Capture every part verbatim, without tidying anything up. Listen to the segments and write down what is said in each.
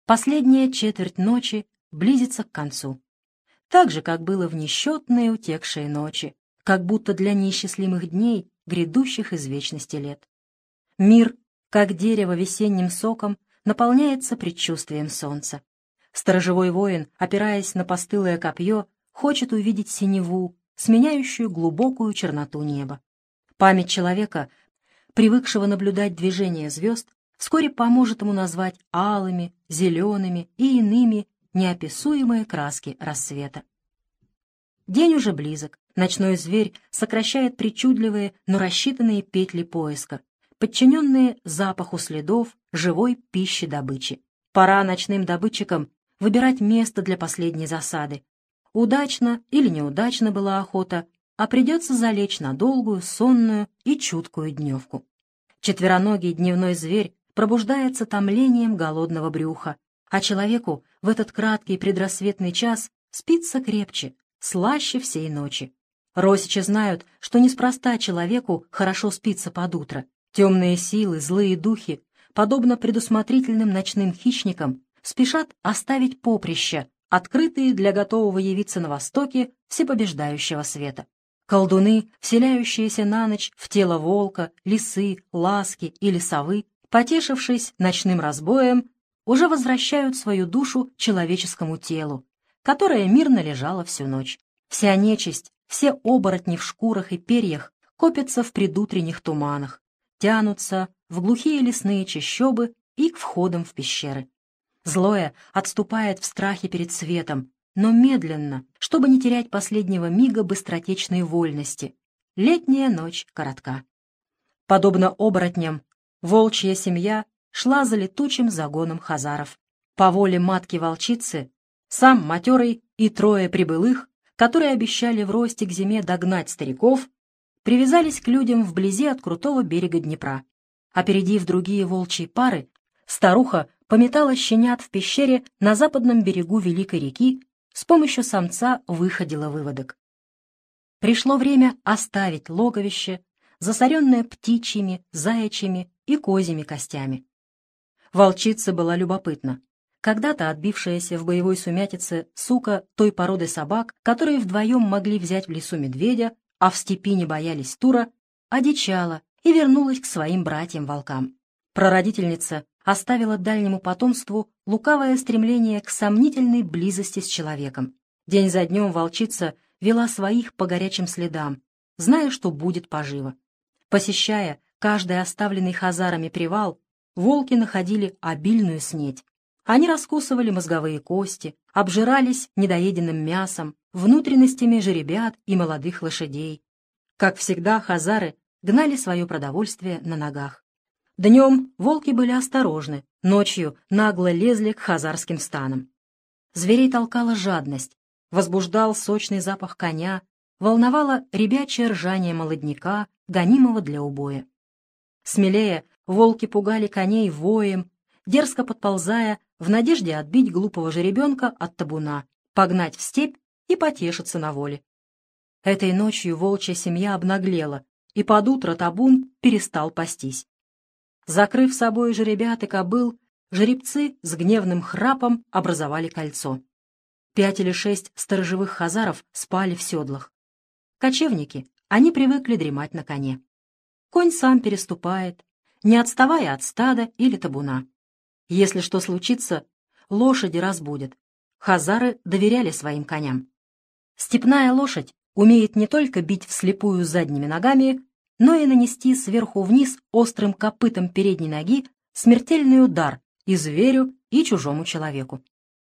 Последняя четверть ночи близится к концу. Так же, как было в несчетные утекшие ночи, как будто для неисчислимых дней, грядущих из вечности лет. Мир, как дерево весенним соком, наполняется предчувствием солнца. Сторожевой воин, опираясь на постылое копье, хочет увидеть синеву, сменяющую глубокую черноту неба. Память человека, привыкшего наблюдать движение звезд, вскоре поможет ему назвать алыми, зелеными и иными неописуемые краски рассвета. День уже близок. Ночной зверь сокращает причудливые, но рассчитанные петли поиска, подчиненные запаху следов живой пищи добычи. Пора ночным добытчикам выбирать место для последней засады. Удачно или неудачно была охота, а придется залечь на долгую, сонную и чуткую дневку. Четвероногий дневной зверь пробуждается томлением голодного брюха, а человеку в этот краткий предрассветный час спится крепче, слаще всей ночи. Росичи знают, что неспроста человеку хорошо спится под утро. Темные силы, злые духи, подобно предусмотрительным ночным хищникам, спешат оставить поприща, открытые для готового явиться на востоке всепобеждающего света. Колдуны, вселяющиеся на ночь в тело волка, лисы, ласки или совы, потешившись ночным разбоем, уже возвращают свою душу человеческому телу, которое мирно лежало всю ночь. Вся нечисть, все оборотни в шкурах и перьях копятся в предутренних туманах, тянутся в глухие лесные чащобы и к входам в пещеры. Злое отступает в страхе перед светом, но медленно, чтобы не терять последнего мига быстротечной вольности. Летняя ночь коротка. Подобно оборотням, волчья семья шла за летучим загоном хазаров. По воле матки-волчицы, сам матерый и трое прибылых, которые обещали в росте к зиме догнать стариков, привязались к людям вблизи от крутого берега Днепра. Опередив другие волчьи пары, старуха пометала щенят в пещере на западном берегу Великой реки, с помощью самца выходила выводок. Пришло время оставить логовище, засоренное птичьими, заячьими и козьими костями. Волчица была любопытна. Когда-то отбившаяся в боевой сумятице сука той породы собак, которые вдвоем могли взять в лесу медведя, а в степи не боялись тура, одичала и вернулась к своим братьям-волкам. Прародительница оставила дальнему потомству лукавое стремление к сомнительной близости с человеком. День за днем волчица вела своих по горячим следам, зная, что будет поживо. Посещая каждый оставленный хазарами привал, волки находили обильную снеть. Они раскусывали мозговые кости, обжирались недоеденным мясом, внутренностями жеребят и молодых лошадей. Как всегда, хазары гнали свое продовольствие на ногах. Днем волки были осторожны, ночью нагло лезли к хазарским станам. Зверей толкала жадность, возбуждал сочный запах коня, волновало ребячье ржание молодняка, гонимого для убоя. Смелее волки пугали коней воем, дерзко подползая в надежде отбить глупого жеребенка от табуна, погнать в степь и потешиться на воле. Этой ночью волчья семья обнаглела, и под утро табун перестал пастись. Закрыв собой жеребят и кобыл, жеребцы с гневным храпом образовали кольцо. Пять или шесть сторожевых хазаров спали в седлах. Кочевники, они привыкли дремать на коне. Конь сам переступает, не отставая от стада или табуна. Если что случится, лошади разбудят. Хазары доверяли своим коням. Степная лошадь умеет не только бить вслепую задними ногами, но и нанести сверху вниз острым копытом передней ноги смертельный удар и зверю, и чужому человеку.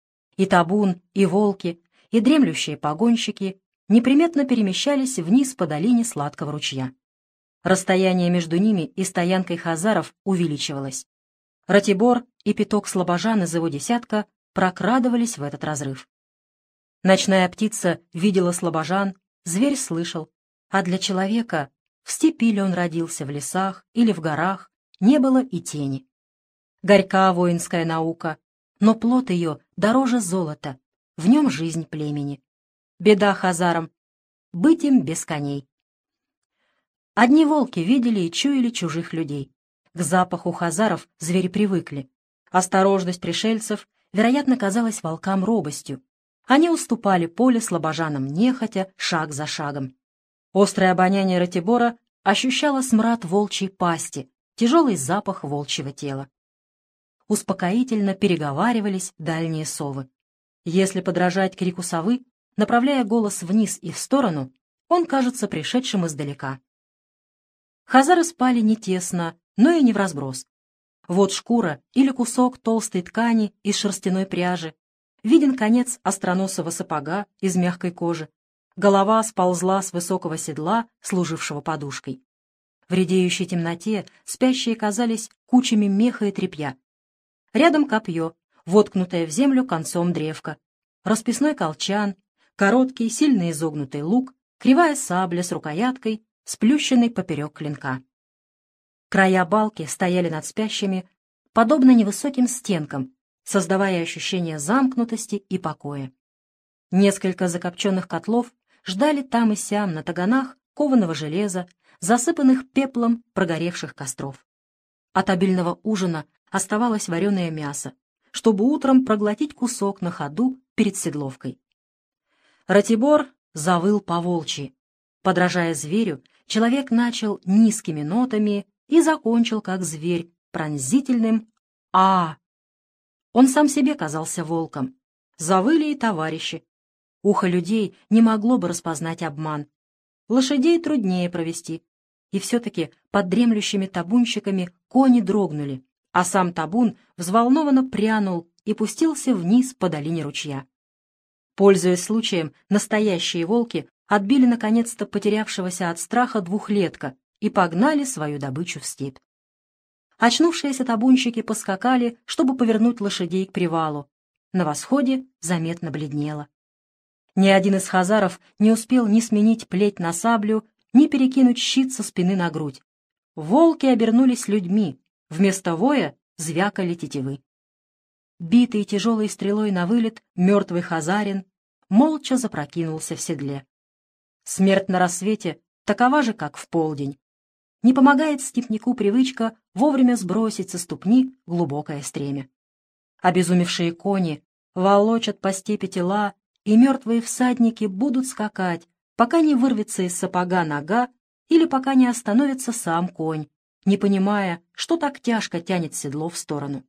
И табун, и волки, и дремлющие погонщики неприметно перемещались вниз по долине сладкого ручья. Расстояние между ними и стоянкой хазаров увеличивалось. Ратибор и пяток слобожан из его десятка прокрадывались в этот разрыв. Ночная птица видела слобожан, зверь слышал, а для человека, в степи ли он родился, в лесах или в горах, не было и тени. Горька воинская наука, но плод ее дороже золота, в нем жизнь племени. Беда хазарам — быть им без коней. Одни волки видели и чуяли чужих людей. К запаху хазаров звери привыкли. Осторожность пришельцев вероятно, казалась волкам робостью. Они уступали поле слабожанам нехотя, шаг за шагом. Острое обоняние Ратибора ощущало смрад волчьей пасти, тяжелый запах волчьего тела. Успокоительно переговаривались дальние совы. Если подражать крику совы, направляя голос вниз и в сторону, он кажется пришедшим издалека. Хазары спали не тесно, но и не вразброс. Вот шкура или кусок толстой ткани из шерстяной пряжи, виден конец остроносого сапога из мягкой кожи, голова сползла с высокого седла, служившего подушкой. В редеющей темноте спящие казались кучами меха и тряпья. Рядом копье, воткнутое в землю концом древка, расписной колчан, короткий, сильно изогнутый лук, кривая сабля с рукояткой, сплющенной поперек клинка. Края балки стояли над спящими, подобно невысоким стенкам, создавая ощущение замкнутости и покоя. Несколько закопченных котлов ждали там и сям на таганах кованого железа, засыпанных пеплом прогоревших костров. От обильного ужина оставалось вареное мясо, чтобы утром проглотить кусок на ходу перед седловкой. Ратибор завыл по-волчьи. Подражая зверю, человек начал низкими нотами и закончил, как зверь, пронзительным «А». Он сам себе казался волком. Завыли и товарищи. Ухо людей не могло бы распознать обман. Лошадей труднее провести. И все-таки под дремлющими табунщиками кони дрогнули, а сам табун взволнованно прянул и пустился вниз по долине ручья. Пользуясь случаем, настоящие волки отбили наконец-то потерявшегося от страха двухлетка и погнали свою добычу в степь. Очнувшиеся табунщики поскакали, чтобы повернуть лошадей к привалу. На восходе заметно бледнело. Ни один из хазаров не успел ни сменить плеть на саблю, ни перекинуть щит со спины на грудь. Волки обернулись людьми, вместо воя звякали тетивы. Битый тяжелой стрелой на вылет, мертвый хазарин молча запрокинулся в седле. Смерть на рассвете такова же, как в полдень. Не помогает степняку привычка вовремя сбросить со ступни глубокое стремя. Обезумевшие кони волочат по степи тела, и мертвые всадники будут скакать, пока не вырвется из сапога нога или пока не остановится сам конь, не понимая, что так тяжко тянет седло в сторону.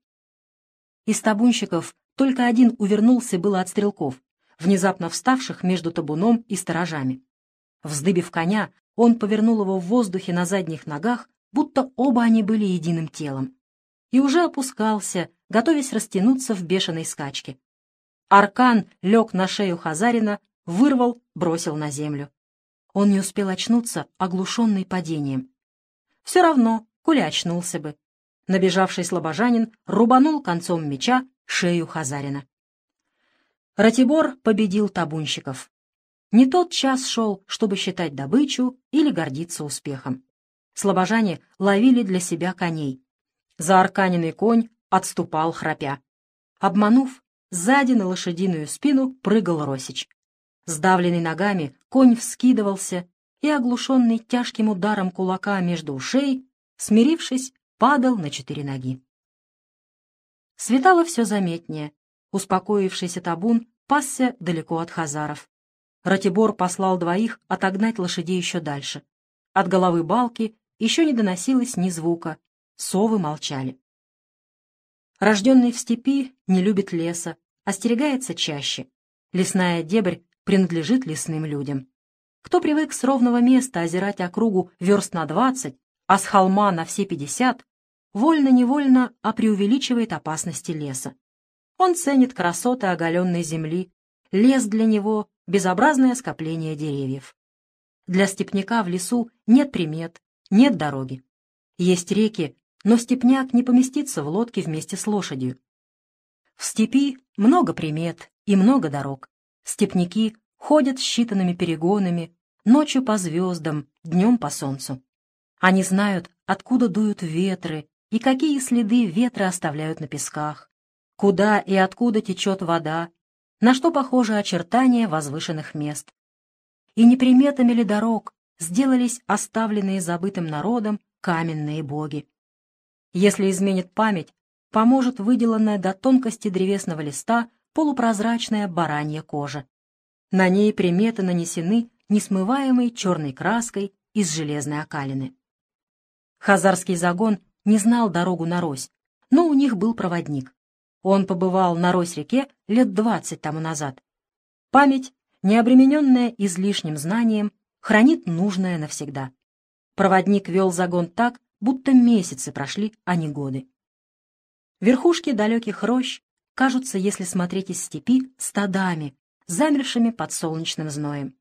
Из табунщиков только один увернулся было от стрелков, внезапно вставших между табуном и сторожами. Вздыбив коня, он повернул его в воздухе на задних ногах, будто оба они были единым телом, и уже опускался, готовясь растянуться в бешеной скачке. Аркан лег на шею хазарина, вырвал, бросил на землю. Он не успел очнуться, оглушенный падением. Все равно, коли очнулся бы. Набежавший слабожанин рубанул концом меча шею хазарина. Ратибор победил табунщиков. Не тот час шел, чтобы считать добычу или гордиться успехом. Слабожане ловили для себя коней. Заарканенный конь отступал храпя. Обманув, сзади на лошадиную спину прыгал Росич. Сдавленный ногами, конь вскидывался и, оглушенный тяжким ударом кулака между ушей, смирившись, падал на четыре ноги. Светало все заметнее. Успокоившийся табун пасся далеко от хазаров. Ратибор послал двоих отогнать лошадей еще дальше. От головы балки еще не доносилось ни звука. Совы молчали. Рожденный в степи не любит леса, остерегается чаще. Лесная дебрь принадлежит лесным людям. Кто привык с ровного места озирать округу верст на двадцать, а с холма на все пятьдесят, вольно-невольно опреувеличивает опасности леса. Он ценит красоты оголенной земли. Лес для него — безобразное скопление деревьев. Для степняка в лесу нет примет, нет дороги. Есть реки, но степняк не поместится в лодке вместе с лошадью. В степи много примет и много дорог. Степняки ходят считанными перегонами, ночью по звездам, днем по солнцу. Они знают, откуда дуют ветры и какие следы ветры оставляют на песках, куда и откуда течет вода, на что похожи очертания возвышенных мест. И неприметами ли дорог сделались оставленные забытым народом каменные боги. Если изменит память, поможет выделанная до тонкости древесного листа полупрозрачная баранья кожа. На ней приметы нанесены несмываемой черной краской из железной окалины. Хазарский загон не знал дорогу на Рось, но у них был проводник. Он побывал на Рось-реке лет двадцать тому назад. Память, не обремененная излишним знанием, хранит нужное навсегда. Проводник вел загон так, будто месяцы прошли, а не годы. Верхушки далеких рощ кажутся, если смотреть из степи, стадами, замершими под солнечным зноем.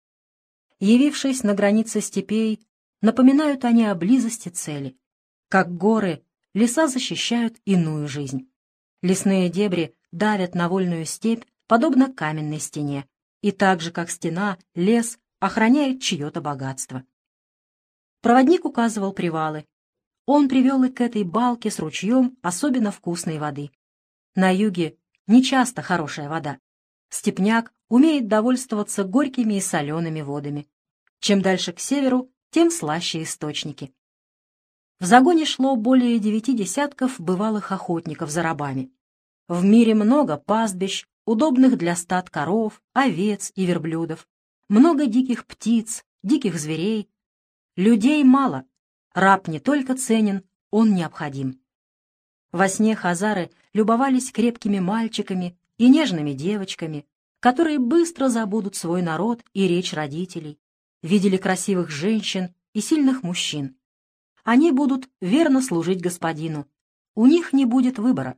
Явившись на границе степей, напоминают они о близости цели. Как горы, леса защищают иную жизнь. Лесные дебри давят на вольную степь, подобно каменной стене, и так же, как стена, лес охраняет чье-то богатство. Проводник указывал привалы. Он привел и к этой балке с ручьем особенно вкусной воды. На юге нечасто хорошая вода. Степняк умеет довольствоваться горькими и солеными водами. Чем дальше к северу, тем слаще источники. В загоне шло более девяти десятков бывалых охотников за рабами. В мире много пастбищ, удобных для стад коров, овец и верблюдов. Много диких птиц, диких зверей. Людей мало. Раб не только ценен, он необходим. Во сне хазары любовались крепкими мальчиками и нежными девочками, которые быстро забудут свой народ и речь родителей, видели красивых женщин и сильных мужчин. Они будут верно служить господину. У них не будет выбора.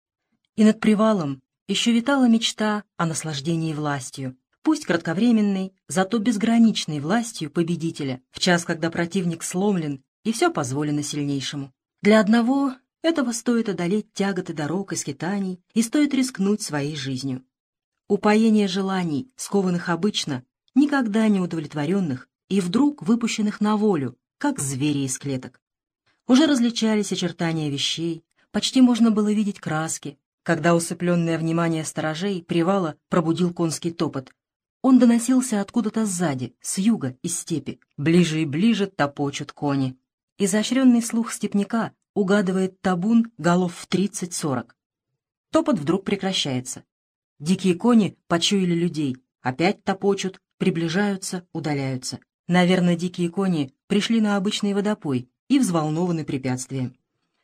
И над привалом еще витала мечта о наслаждении властью, пусть кратковременной, зато безграничной властью победителя, в час, когда противник сломлен и все позволено сильнейшему. Для одного этого стоит одолеть тяготы дорог и скитаний, и стоит рискнуть своей жизнью. Упоение желаний, скованных обычно, никогда не удовлетворенных и вдруг выпущенных на волю, как звери из клеток. Уже различались очертания вещей, почти можно было видеть краски, когда усыпленное внимание сторожей привала пробудил конский топот. Он доносился откуда-то сзади, с юга, из степи. Ближе и ближе топочут кони. Изощренный слух степняка угадывает табун голов в тридцать-сорок. Топот вдруг прекращается. Дикие кони почуяли людей, опять топочут, приближаются, удаляются. Наверное, дикие кони пришли на обычный водопой и взволнованы препятствием.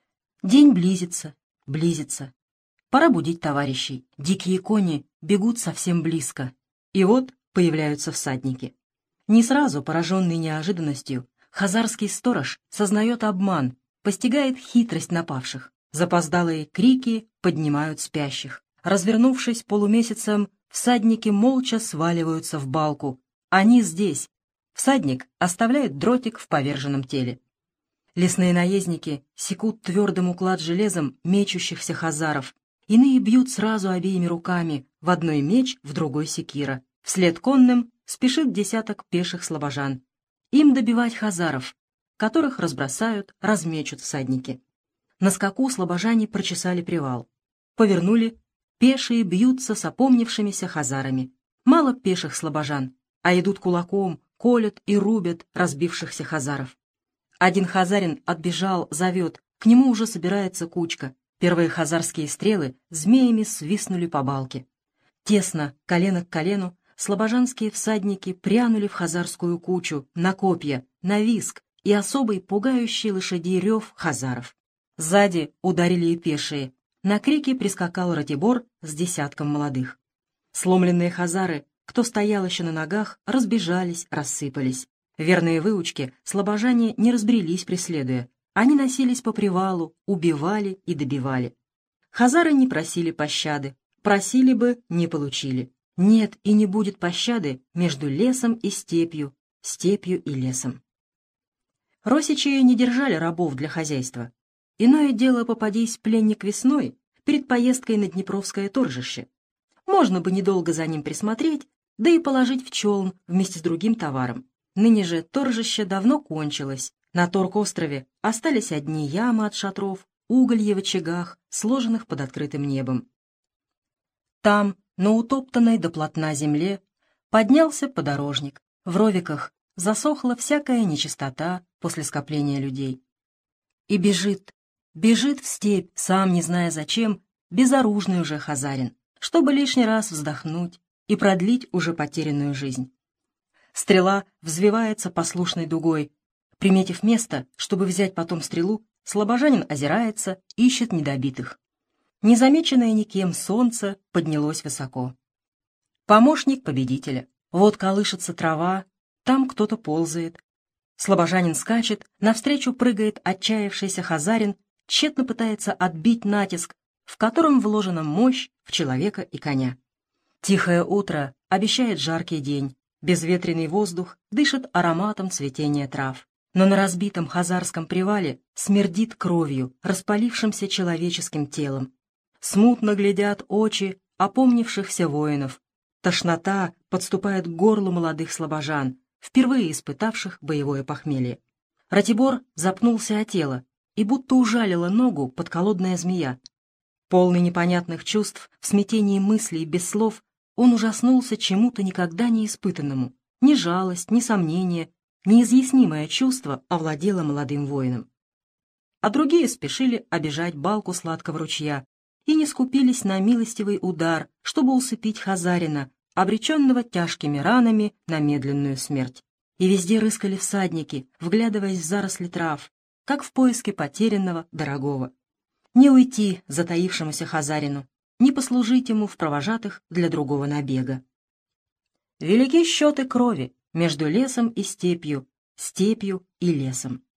День близится, близится. Пора будить товарищей. Дикие кони бегут совсем близко. И вот появляются всадники. Не сразу, пораженный неожиданностью, хазарский сторож сознает обман, постигает хитрость напавших. Запоздалые крики поднимают спящих. Развернувшись полумесяцем, всадники молча сваливаются в балку. Они здесь. Всадник оставляет дротик в поверженном теле. Лесные наездники секут твердым уклад железом мечущихся хазаров. Иные бьют сразу обеими руками, в одной меч, в другой секира. Вслед конным спешит десяток пеших слабожан. Им добивать хазаров, которых разбросают, размечут всадники. На скаку слабожане прочесали привал. Повернули, пешие бьются с опомнившимися хазарами. Мало пеших слабожан, а идут кулаком, колят и рубят разбившихся хазаров. Один хазарин отбежал, зовет, к нему уже собирается кучка. Первые хазарские стрелы змеями свистнули по балке. Тесно, колено к колену, слобожанские всадники прянули в хазарскую кучу, на копья, на виск и особый пугающий лошадей рев хазаров. Сзади ударили и пешие. На крики прискакал Ратибор с десятком молодых. Сломленные хазары, кто стоял еще на ногах, разбежались, рассыпались. Верные выучки слобожане не разбрелись, преследуя. Они носились по привалу, убивали и добивали. Хазары не просили пощады, просили бы, не получили. Нет и не будет пощады между лесом и степью, степью и лесом. Росичи не держали рабов для хозяйства. Иное дело, попадись пленник весной перед поездкой на Днепровское торжище. Можно бы недолго за ним присмотреть, да и положить в челн вместе с другим товаром. Ныне же торжище давно кончилось. На торг-острове остались одни ямы от шатров, уголья в очагах, сложенных под открытым небом. Там, на утоптанной до плотна земле, поднялся подорожник. В ровиках засохла всякая нечистота после скопления людей. И бежит, Бежит в степь, сам не зная зачем, безоружный уже Хазарин, чтобы лишний раз вздохнуть и продлить уже потерянную жизнь. Стрела взвивается послушной дугой. Приметив место, чтобы взять потом стрелу, слобожанин озирается, ищет недобитых. Незамеченное никем солнце поднялось высоко. Помощник победителя. Вот колышется трава, там кто-то ползает. Слобожанин скачет, навстречу прыгает отчаявшийся Хазарин, тщетно пытается отбить натиск, в котором вложена мощь в человека и коня. Тихое утро обещает жаркий день, безветренный воздух дышит ароматом цветения трав. Но на разбитом хазарском привале смердит кровью, распалившимся человеческим телом. Смутно глядят очи опомнившихся воинов. Тошнота подступает к горлу молодых слобожан, впервые испытавших боевое похмелье. Ратибор запнулся о тело, и будто ужалила ногу подколодная змея. Полный непонятных чувств, в смятении мыслей без слов, он ужаснулся чему-то никогда не испытанному. Ни жалость, ни сомнение, неизъяснимое чувство овладело молодым воином. А другие спешили обежать балку сладкого ручья и не скупились на милостивый удар, чтобы усыпить Хазарина, обреченного тяжкими ранами на медленную смерть. И везде рыскали всадники, вглядываясь в заросли трав, как в поиске потерянного дорогого. Не уйти затаившемуся Хазарину, не послужить ему в провожатых для другого набега. Велики счеты крови между лесом и степью, степью и лесом.